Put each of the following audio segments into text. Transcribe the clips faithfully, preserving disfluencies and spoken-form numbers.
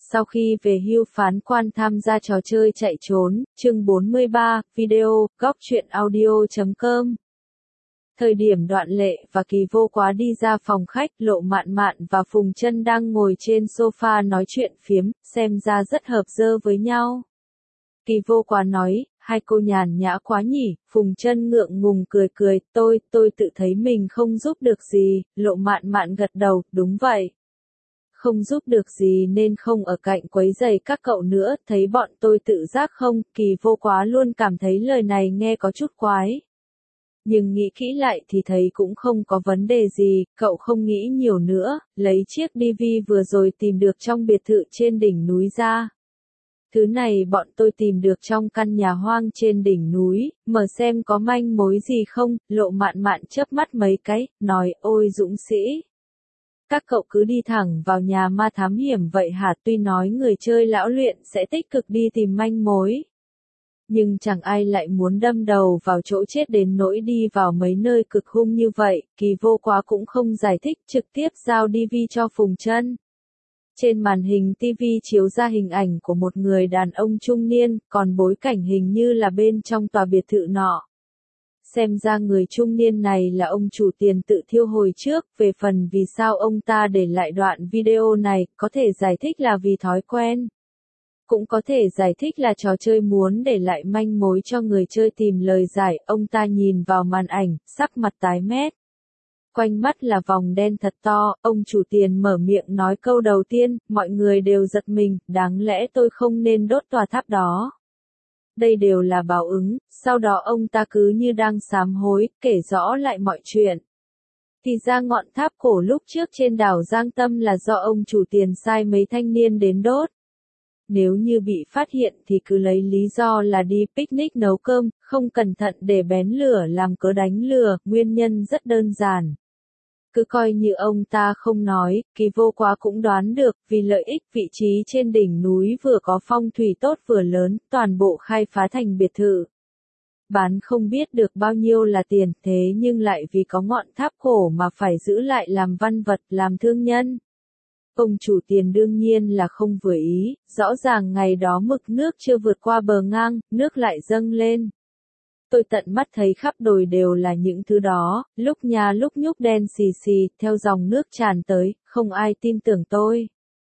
Sau khi về hưu phán quan tham gia trò chơi chạy trốn, chương bốn mươi ba, video, góc truyện audio chấm com. Thời điểm Đoạn Lệ và Kỳ Vô Quá đi ra phòng khách, Lộ Mạn Mạn và Phùng Chân đang ngồi trên sofa nói chuyện phiếm, xem ra rất hợp dơ với nhau. Kỳ Vô Quá nói, hai cô nhàn nhã quá nhỉ, Phùng Chân ngượng ngùng cười cười, tôi, tôi tự thấy mình không giúp được gì, Lộ Mạn Mạn gật đầu, đúng vậy. Không giúp được gì nên không ở cạnh quấy rầy các cậu nữa, thấy bọn tôi tự giác không, Kỳ Vô Quá luôn cảm thấy lời này nghe có chút quái. Nhưng nghĩ kỹ lại thì thấy cũng không có vấn đề gì, cậu không nghĩ nhiều nữa, lấy chiếc đê vê vừa rồi tìm được trong biệt thự trên đỉnh núi ra. Thứ này bọn tôi tìm được trong căn nhà hoang trên đỉnh núi, mở xem có manh mối gì không, Lộ Mạn Mạn chớp mắt mấy cái, nói ôi dũng sĩ. Các cậu cứ đi thẳng vào nhà ma thám hiểm vậy hả? Tuy nói người chơi lão luyện sẽ tích cực đi tìm manh mối. Nhưng chẳng ai lại muốn đâm đầu vào chỗ chết đến nỗi đi vào mấy nơi cực hung như vậy, Kỳ Vô Quá cũng không giải thích, trực tiếp giao đê vê cho Phùng Chân. Trên màn hình ti vi chiếu ra hình ảnh của một người đàn ông trung niên, còn bối cảnh hình như là bên trong tòa biệt thự nọ. Xem ra người trung niên này là ông chủ tiền tự thiêu hồi trước, về phần vì sao ông ta để lại đoạn video này, có thể giải thích là vì thói quen. Cũng có thể giải thích là trò chơi muốn để lại manh mối cho người chơi tìm lời giải, ông ta nhìn vào màn ảnh, sắc mặt tái mét. Quanh mắt là vòng đen thật to, ông chủ tiền mở miệng nói câu đầu tiên, mọi người đều giật mình, đáng lẽ tôi không nên đốt tòa tháp đó. Đây đều là báo ứng, sau đó ông ta cứ như đang sám hối, kể rõ lại mọi chuyện. Thì ra ngọn tháp cổ lúc trước trên đảo Giang Tâm là do ông chủ tiền sai mấy thanh niên đến đốt. Nếu như bị phát hiện thì cứ lấy lý do là đi picnic nấu cơm, không cẩn thận để bén lửa làm cớ đánh lừa, nguyên nhân rất đơn giản. Cứ coi như ông ta không nói, Kỳ Vô Quá cũng đoán được, vì lợi ích vị trí trên đỉnh núi vừa có phong thủy tốt vừa lớn, toàn bộ khai phá thành biệt thự. Bán không biết được bao nhiêu là tiền, thế nhưng lại vì có ngọn tháp cổ mà phải giữ lại làm văn vật, làm thương nhân. Ông chủ tiền đương nhiên là không vừa ý, rõ ràng ngày đó mực nước chưa vượt qua bờ ngang, nước lại dâng lên. Tôi tận mắt thấy khắp đồi đều là những thứ đó, lúc nhà lúc nhúc đen xì xì, theo dòng nước tràn tới, không ai tin tưởng tôi.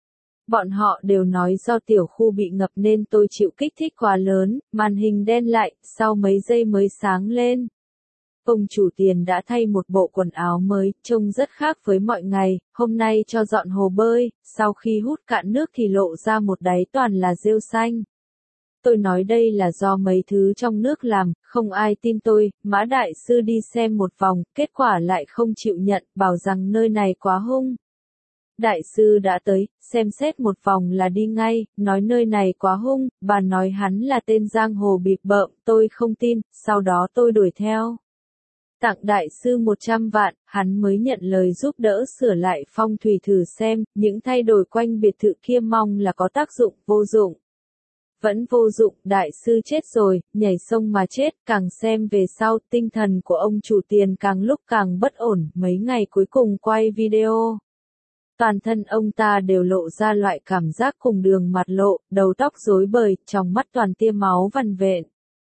Bọn họ đều nói do tiểu khu bị ngập nên tôi chịu kích thích quá lớn, màn hình đen lại, sau mấy giây mới sáng lên. Ông chủ tiền đã thay một bộ quần áo mới, trông rất khác với mọi ngày, hôm nay cho dọn hồ bơi, sau khi hút cạn nước thì lộ ra một đáy toàn là rêu xanh. Tôi nói đây là do mấy thứ trong nước làm, không ai tin tôi, Mã Đại Sư đi xem một vòng, kết quả lại không chịu nhận, bảo rằng nơi này quá hung. Đại sư đã tới, xem xét một vòng là đi ngay, nói nơi này quá hung, bà nói hắn là tên giang hồ bịp bợm, tôi không tin, sau đó tôi đuổi theo. Tặng đại sư một trăm vạn, hắn mới nhận lời giúp đỡ sửa lại phong thủy thử xem, những thay đổi quanh biệt thự kia mong là có tác dụng, vô dụng. Vẫn vô dụng, đại sư chết rồi, nhảy sông mà chết, càng xem về sau, tinh thần của ông chủ tiền càng lúc càng bất ổn, mấy ngày cuối cùng quay video. Toàn thân ông ta đều lộ ra loại cảm giác cùng đường mặt lộ, đầu tóc rối bời, trong mắt toàn tia máu vằn vện.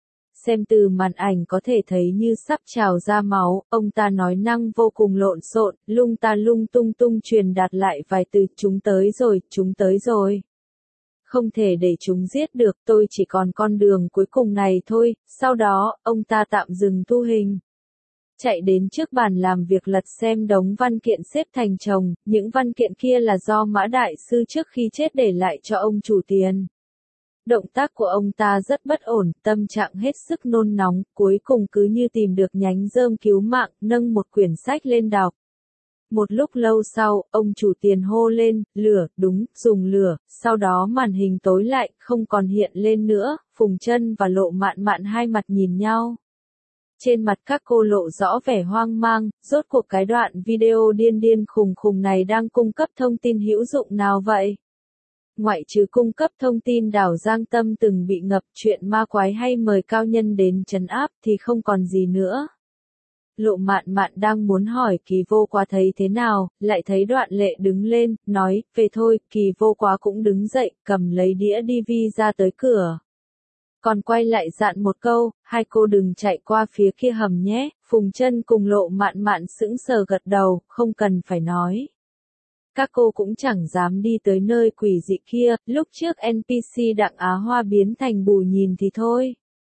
Xem từ màn ảnh có thể thấy như sắp trào ra máu, ông ta nói năng vô cùng lộn xộn, lung ta lung tung tung truyền đạt lại vài từ, chúng tới rồi, chúng tới rồi. Không thể để chúng giết được, tôi chỉ còn con đường cuối cùng này thôi, sau đó, ông ta tạm dừng thu hình. Chạy đến trước bàn làm việc lật xem đống văn kiện xếp thành chồng, những văn kiện kia là do Mã Đại Sư trước khi chết để lại cho ông chủ tiền. Động tác của ông ta rất bất ổn, tâm trạng hết sức nôn nóng, cuối cùng cứ như tìm được nhánh rơm cứu mạng, nâng một quyển sách lên đọc. Một lúc lâu sau, ông chủ tiền hô lên, lửa, đúng, dùng lửa, sau đó màn hình tối lại, không còn hiện lên nữa, Phùng Chân và Lộ Mạn Mạn hai mặt nhìn nhau. Trên mặt các cô lộ rõ vẻ hoang mang, rốt cuộc cái đoạn video điên điên khùng khùng này đang cung cấp thông tin hữu dụng nào vậy? Ngoại trừ cung cấp thông tin đảo Giang Tâm từng bị ngập, chuyện ma quái hay mời cao nhân đến trấn áp thì không còn gì nữa. Lộ Mạn Mạn đang muốn hỏi Kỳ Vô Quá thấy thế nào, lại thấy Đoạn Lệ đứng lên, nói, về thôi, Kỳ Vô Quá cũng đứng dậy, cầm lấy đĩa đi vi ra tới cửa. Còn quay lại dặn một câu, hai cô đừng chạy qua phía kia hầm nhé, Phùng Chân cùng Lộ Mạn Mạn sững sờ gật đầu, không cần phải nói. Các cô cũng chẳng dám đi tới nơi quỷ dị kia, lúc trước en pê xê Đặng Á Hoa biến thành Bù Nhìn thì thôi.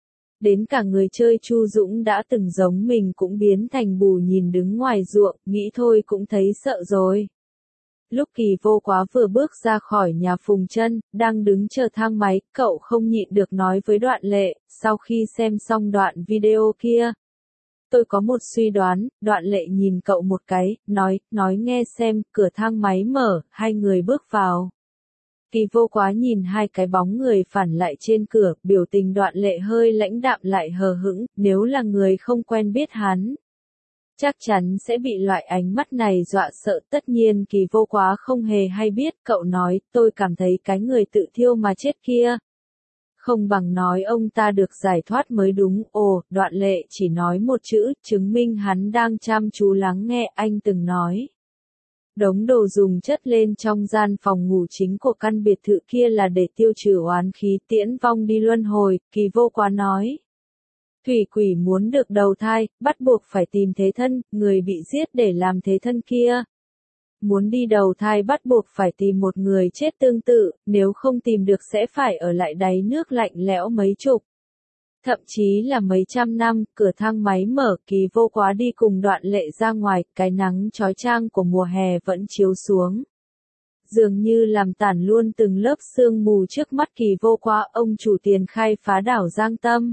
Đến cả người chơi Chu Dũng đã từng giống mình cũng biến thành Bù Nhìn đứng ngoài ruộng, nghĩ thôi cũng thấy sợ rồi. Lúc Kỳ Vô Quá vừa bước ra khỏi nhà Phùng Chân, đang đứng chờ thang máy, cậu không nhịn được nói với Đoạn Lệ, sau khi xem xong đoạn video kia. Tôi có một suy đoán, Đoạn Lệ nhìn cậu một cái, nói, nói nghe xem, cửa thang máy mở, hai người bước vào. Kỳ Vô Quá nhìn hai cái bóng người phản lại trên cửa, biểu tình Đoạn Lệ hơi lãnh đạm lại hờ hững, nếu là người không quen biết hắn. Chắc chắn sẽ bị loại ánh mắt này dọa sợ, tất nhiên Kỳ Vô Quá không hề hay biết, cậu nói, tôi cảm thấy cái người tự thiêu mà chết kia. Không bằng nói ông ta được giải thoát mới đúng, ồ, Đoạn Lệ chỉ nói một chữ, chứng minh hắn đang chăm chú lắng nghe, anh từng nói. Đống đồ dùng chất lên trong gian phòng ngủ chính của căn biệt thự kia là để tiêu trừ oán khí tiễn vong đi luân hồi, Kỳ Vô Quá nói. Thủy quỷ muốn được đầu thai, bắt buộc phải tìm thế thân, người bị giết để làm thế thân kia. Muốn đi đầu thai bắt buộc phải tìm một người chết tương tự, nếu không tìm được sẽ phải ở lại đáy nước lạnh lẽo mấy chục. Thậm chí là mấy trăm năm, cửa thang máy mở, Kỳ Vô Quá đi cùng Đoạn Lệ ra ngoài, cái nắng chói chang của mùa hè vẫn chiếu xuống. Dường như làm tản luôn từng lớp sương mù trước mắt Kỳ Vô Quá, ông chủ tiền khai phá đảo Giang Tâm.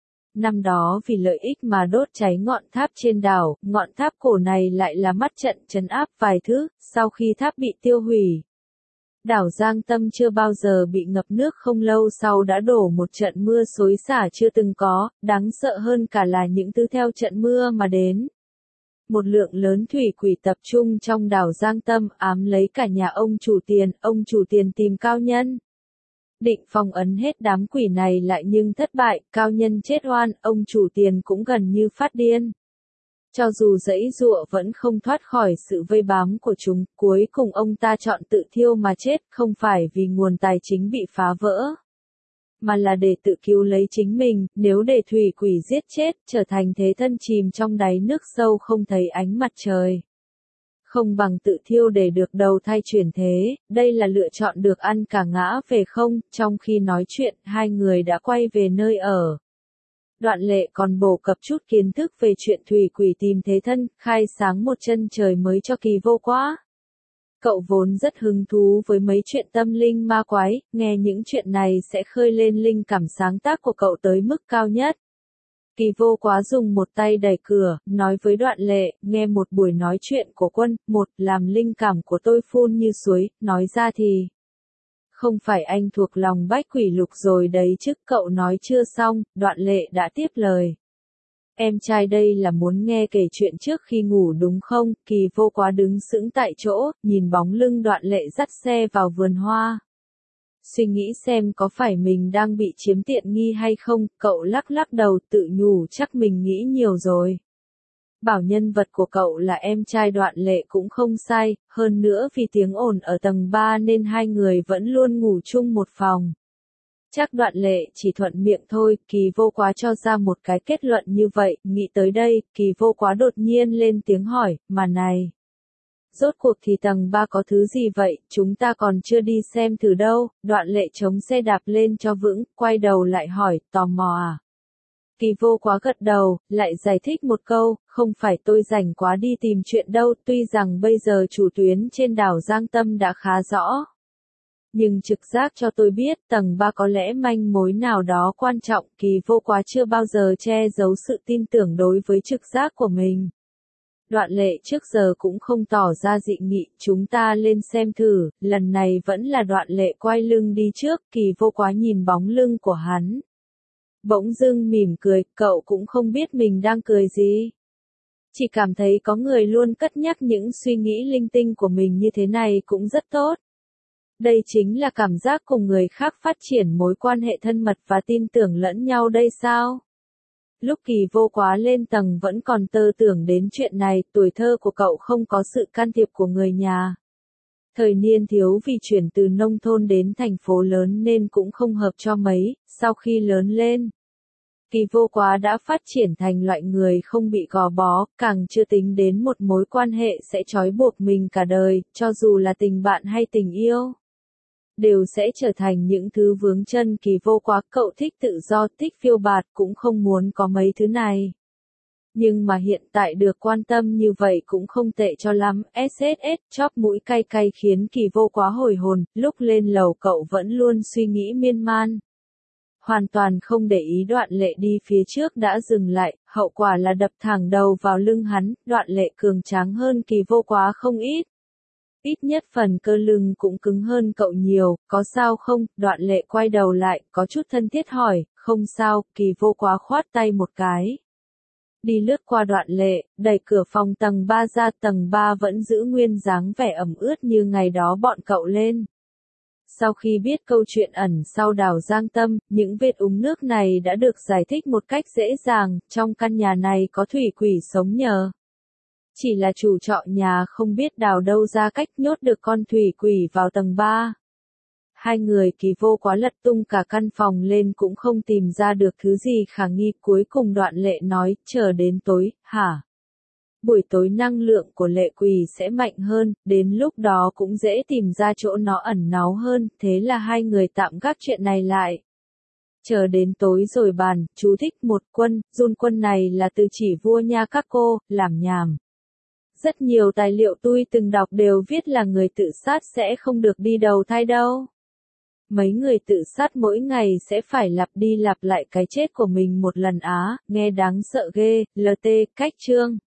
Năm đó vì lợi ích mà đốt cháy ngọn tháp trên đảo, ngọn tháp cổ này lại là mắt trận trấn áp vài thứ, sau khi tháp bị tiêu hủy. Đảo Giang Tâm chưa bao giờ bị ngập nước, không lâu sau đã đổ một trận mưa xối xả chưa từng có, đáng sợ hơn cả là những thứ theo trận mưa mà đến. Một lượng lớn thủy quỷ tập trung trong đảo Giang Tâm ám lấy cả nhà ông chủ tiền, ông chủ tiền tìm cao nhân. Định phong ấn hết đám quỷ này lại nhưng thất bại, cao nhân chết oan, ông chủ tiền cũng gần như phát điên. Cho dù giãy giụa vẫn không thoát khỏi sự vây bám của chúng, cuối cùng ông ta chọn tự thiêu mà chết, không phải vì nguồn tài chính bị phá vỡ, mà là để tự cứu lấy chính mình, nếu để thủy quỷ giết chết, trở thành thế thân chìm trong đáy nước sâu không thấy ánh mặt trời. Không bằng tự thiêu để được đầu thai chuyển thế, đây là lựa chọn được ăn cả ngã về không, trong khi nói chuyện, hai người đã quay về nơi ở. Đoạn Lệ còn bổ cập chút kiến thức về chuyện thủy quỷ tìm thế thân, khai sáng một chân trời mới cho Kỳ Vô Quá. Cậu vốn rất hứng thú với mấy chuyện tâm linh ma quái, nghe những chuyện này sẽ khơi lên linh cảm sáng tác của cậu tới mức cao nhất. Kỳ Vô Quá dùng một tay đẩy cửa, nói với Đoạn Lệ, nghe một buổi nói chuyện của Quân, một, làm linh cảm của tôi phun như suối, nói ra thì. Không phải anh thuộc lòng bách quỷ lục rồi đấy chứ, cậu nói chưa xong, Đoạn Lệ đã tiếp lời. Em trai đây là muốn nghe kể chuyện trước khi ngủ đúng không? Kỳ Vô Quá đứng sững tại chỗ, nhìn bóng lưng Đoạn Lệ dắt xe vào vườn hoa. Suy nghĩ xem có phải mình đang bị chiếm tiện nghi hay không, cậu lắc lắc đầu tự nhủ chắc mình nghĩ nhiều rồi. Bảo nhân vật của cậu là em trai Đoạn Lệ cũng không sai, hơn nữa vì tiếng ồn ở tầng ba nên hai người vẫn luôn ngủ chung một phòng. Chắc Đoạn Lệ chỉ thuận miệng thôi, Kỳ Vô Quá cho ra một cái kết luận như vậy, nghĩ tới đây, Kỳ Vô Quá đột nhiên lên tiếng hỏi, mà này. Rốt cuộc thì tầng ba có thứ gì vậy, chúng ta còn chưa đi xem thử đâu, Đoạn Lệ chống xe đạp lên cho vững, quay đầu lại hỏi, tò mò à? Kỳ Vô Quá gật đầu, lại giải thích một câu, không phải tôi rảnh quá đi tìm chuyện đâu, tuy rằng bây giờ chủ tuyến trên đảo Giang Tâm đã khá rõ. Nhưng trực giác cho tôi biết tầng ba có lẽ manh mối nào đó quan trọng, Kỳ Vô Quá chưa bao giờ che giấu sự tin tưởng đối với trực giác của mình. Đoạn Lệ trước giờ cũng không tỏ ra dị nghị, chúng ta lên xem thử, lần này vẫn là Đoạn Lệ quay lưng đi trước, Kỳ Vô Quá nhìn bóng lưng của hắn. Bỗng dưng mỉm cười, cậu cũng không biết mình đang cười gì. Chỉ cảm thấy có người luôn cất nhắc những suy nghĩ linh tinh của mình như thế này cũng rất tốt. Đây chính là cảm giác cùng người khác phát triển mối quan hệ thân mật và tin tưởng lẫn nhau đây sao? Lúc Kỳ Vô Quá lên tầng vẫn còn tơ tưởng đến chuyện này, tuổi thơ của cậu không có sự can thiệp của người nhà. Thời niên thiếu vì chuyển từ nông thôn đến thành phố lớn nên cũng không hợp cho mấy, sau khi lớn lên. Kỳ Vô Quá đã phát triển thành loại người không bị gò bó, càng chưa tính đến một mối quan hệ sẽ trói buộc mình cả đời, cho dù là tình bạn hay tình yêu. Đều sẽ trở thành những thứ vướng chân. Kỳ Vô Quá, cậu thích tự do, thích phiêu bạt, cũng không muốn có mấy thứ này. Nhưng mà hiện tại được quan tâm như vậy cũng không tệ cho lắm. ét ét ét, chóp mũi cay cay khiến Kỳ Vô Quá hồi hồn, lúc lên lầu cậu vẫn luôn suy nghĩ miên man. Hoàn toàn không để ý Đoạn Lệ đi phía trước đã dừng lại, hậu quả là đập thẳng đầu vào lưng hắn. Đoạn Lệ cường tráng hơn Kỳ Vô Quá không ít. Ít nhất phần cơ lưng cũng cứng hơn cậu nhiều, có sao không? Đoạn Lệ quay đầu lại, có chút thân thiết hỏi, không sao. Kỳ Vô Quá khoát tay một cái. Đi lướt qua Đoạn Lệ, đẩy cửa phòng tầng ba ra. Tầng ba vẫn giữ nguyên dáng vẻ ẩm ướt như ngày đó bọn cậu lên. Sau khi biết câu chuyện ẩn sau đảo Giang Tâm, những vết úng nước này đã được giải thích một cách dễ dàng, trong căn nhà này có thủy quỷ sống nhờ. Chỉ là chủ trọ nhà không biết đào đâu ra cách nhốt được con thủy quỷ vào tầng ba. Hai người Kỳ Vô Quá lật tung cả căn phòng lên cũng không tìm ra được thứ gì khả nghi. Cuối cùng Đoạn Lệ nói, chờ đến tối, hả? Buổi tối năng lượng của lệ quỷ sẽ mạnh hơn, đến lúc đó cũng dễ tìm ra chỗ nó ẩn náu hơn, thế là hai người tạm gác chuyện này lại. Chờ đến tối rồi bàn, chú thích một quân, run quân này là từ chỉ vua nha các cô, làm nhảm. Rất nhiều tài liệu tôi từng đọc đều viết là người tự sát sẽ không được đi đầu thai đâu. Mấy người tự sát mỗi ngày sẽ phải lặp đi lặp lại cái chết của mình một lần á, nghe đáng sợ ghê. lờ tê, cách chương.